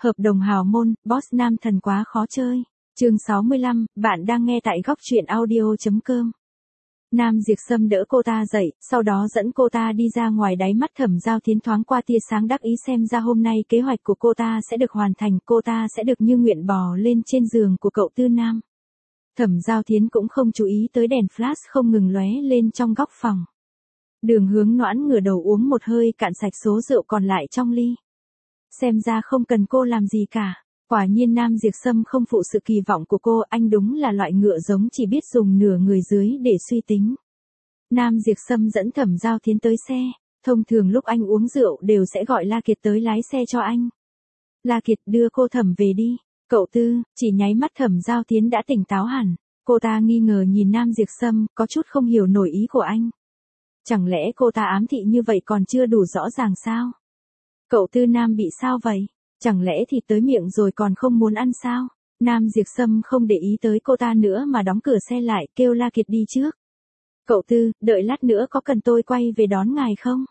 Hợp đồng hào môn, boss nam thần quá khó chơi. Chương 65, bạn đang nghe tại góc truyện audio.com. Nam Diệp Sâm đỡ cô ta dậy, sau đó dẫn cô ta đi ra ngoài. Đáy mắt Thẩm Giao Thiến thoáng qua tia sáng đắc ý, xem ra hôm nay kế hoạch của cô ta sẽ được hoàn thành, cô ta sẽ được như nguyện bò lên trên giường của cậu Tư Nam. Thẩm Giao Thiến cũng không chú ý tới đèn flash không ngừng lóe lên trong góc phòng. Đường Hướng Noãn ngửa đầu uống một hơi cạn sạch số rượu còn lại trong ly. Xem ra không cần cô làm gì cả. Quả nhiên Nam Diệp Sâm không phụ sự kỳ vọng của cô, anh đúng là loại ngựa giống chỉ biết dùng nửa người dưới để suy tính. Nam Diệp Sâm dẫn Thẩm Giao Thiến tới xe, thông thường lúc anh uống rượu đều sẽ gọi La Kiệt tới lái xe cho anh. La Kiệt đưa cô Thẩm về đi. Cậu Tư, chỉ nháy mắt Thẩm Giao Thiến đã tỉnh táo hẳn. Cô ta nghi ngờ nhìn Nam Diệp Sâm, có chút không hiểu nổi ý của anh. Chẳng lẽ cô ta ám thị như vậy còn chưa đủ rõ ràng sao? Cậu Tư Nam bị sao vậy? Chẳng lẽ thì tới miệng rồi còn không muốn ăn sao? Nam Diệp Sâm không để ý tới cô ta nữa mà đóng cửa xe lại, kêu La Kiệt đi trước. Cậu Tư, đợi lát nữa có cần tôi quay về đón ngài không?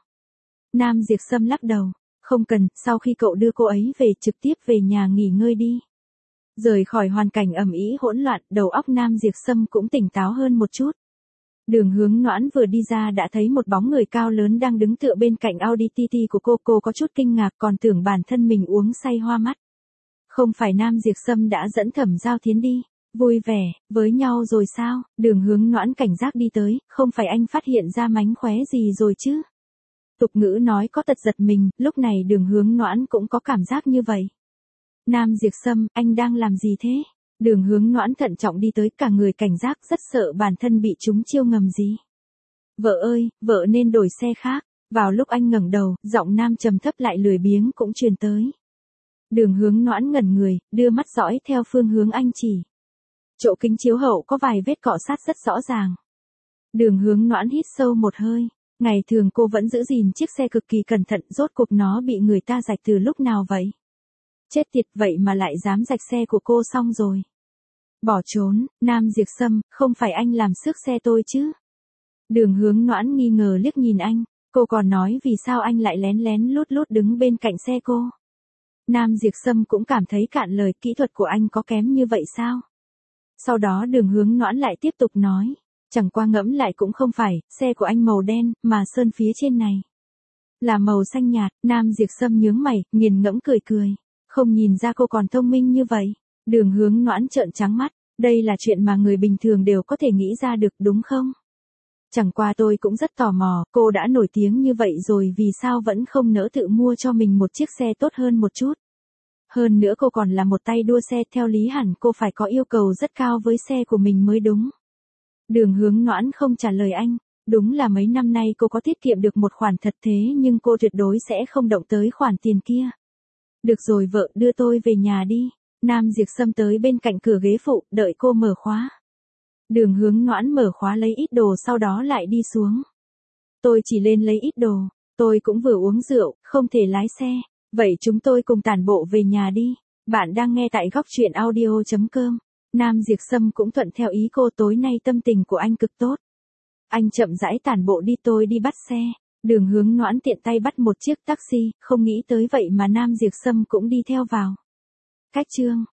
Nam Diệp Sâm lắc đầu. Không cần, sau khi cậu đưa cô ấy về trực tiếp về nhà nghỉ ngơi đi. Rời khỏi hoàn cảnh ầm ĩ hỗn loạn, đầu óc Nam Diệp Sâm cũng tỉnh táo hơn một chút. Đường Hướng Noãn vừa đi ra đã thấy một bóng người cao lớn đang đứng tựa bên cạnh Audi TT của cô có chút kinh ngạc còn tưởng bản thân mình uống say hoa mắt. Không phải Nam Diệp Sâm đã dẫn Thẩm Giao Thiến đi, vui vẻ, với nhau rồi sao? Đường Hướng Noãn cảnh giác đi tới, không phải anh phát hiện ra mánh khóe gì rồi chứ? Tục ngữ nói có tật giật mình, lúc này Đường Hướng Noãn cũng có cảm giác như vậy. Nam Diệp Sâm, anh đang làm gì thế? Đường Hướng Noãn thận trọng đi tới, cả người cảnh giác, rất sợ bản thân bị trúng chiêu ngầm gì. Vợ ơi, vợ nên đổi xe khác. Vào lúc anh ngẩng đầu, giọng nam trầm thấp lại lười biếng cũng truyền tới. Đường Hướng Noãn ngẩn người, đưa mắt dõi theo phương hướng anh chỉ. Chỗ kính chiếu hậu có vài vết cọ sát rất rõ ràng. Đường Hướng Noãn hít sâu một hơi. Ngày thường cô vẫn giữ gìn chiếc xe cực kỳ cẩn thận, rốt cuộc nó bị người ta rạch từ lúc nào vậy? Chết tiệt, vậy mà lại dám rạch xe của cô xong rồi. Bỏ trốn, Nam Diệp Sâm, không phải anh làm xước xe tôi chứ? Đường Hướng Noãn nghi ngờ liếc nhìn anh, cô còn nói vì sao anh lại lén lén lút lút đứng bên cạnh xe cô. Nam Diệp Sâm cũng cảm thấy cạn lời, kỹ thuật của anh có kém như vậy sao? Sau đó Đường Hướng Noãn lại tiếp tục nói, chẳng qua ngẫm lại cũng không phải, xe của anh màu đen, mà sơn phía trên này là màu xanh nhạt. Nam Diệp Sâm nhướng mày, nghiền ngẫm cười cười, không nhìn ra cô còn thông minh như vậy. Đường Hướng Noãn trợn trắng mắt, đây là chuyện mà người bình thường đều có thể nghĩ ra được đúng không? Chẳng qua tôi cũng rất tò mò, cô đã nổi tiếng như vậy rồi vì sao vẫn không nỡ tự mua cho mình một chiếc xe tốt hơn một chút? Hơn nữa cô còn là một tay đua xe, theo lý hẳn cô phải có yêu cầu rất cao với xe của mình mới đúng. Đường Hướng Noãn không trả lời anh, đúng là mấy năm nay cô có tiết kiệm được một khoản thật thế nhưng cô tuyệt đối sẽ không động tới khoản tiền kia. Được rồi vợ, đưa tôi về nhà đi. Nam Diệp Sâm tới bên cạnh cửa ghế phụ, đợi cô mở khóa. Đường Hướng Noãn mở khóa lấy ít đồ sau đó lại đi xuống. Tôi chỉ lên lấy ít đồ, tôi cũng vừa uống rượu, không thể lái xe. Vậy chúng tôi cùng tản bộ về nhà đi. Bạn đang nghe tại góc truyện audio.com. Nam Diệp Sâm cũng thuận theo ý cô, tối nay tâm tình của anh cực tốt. Anh chậm rãi tản bộ đi, tôi đi bắt xe. Đường Hướng Noãn tiện tay bắt một chiếc taxi, không nghĩ tới vậy mà Nam Diệp Sâm cũng đi theo vào. Cách chương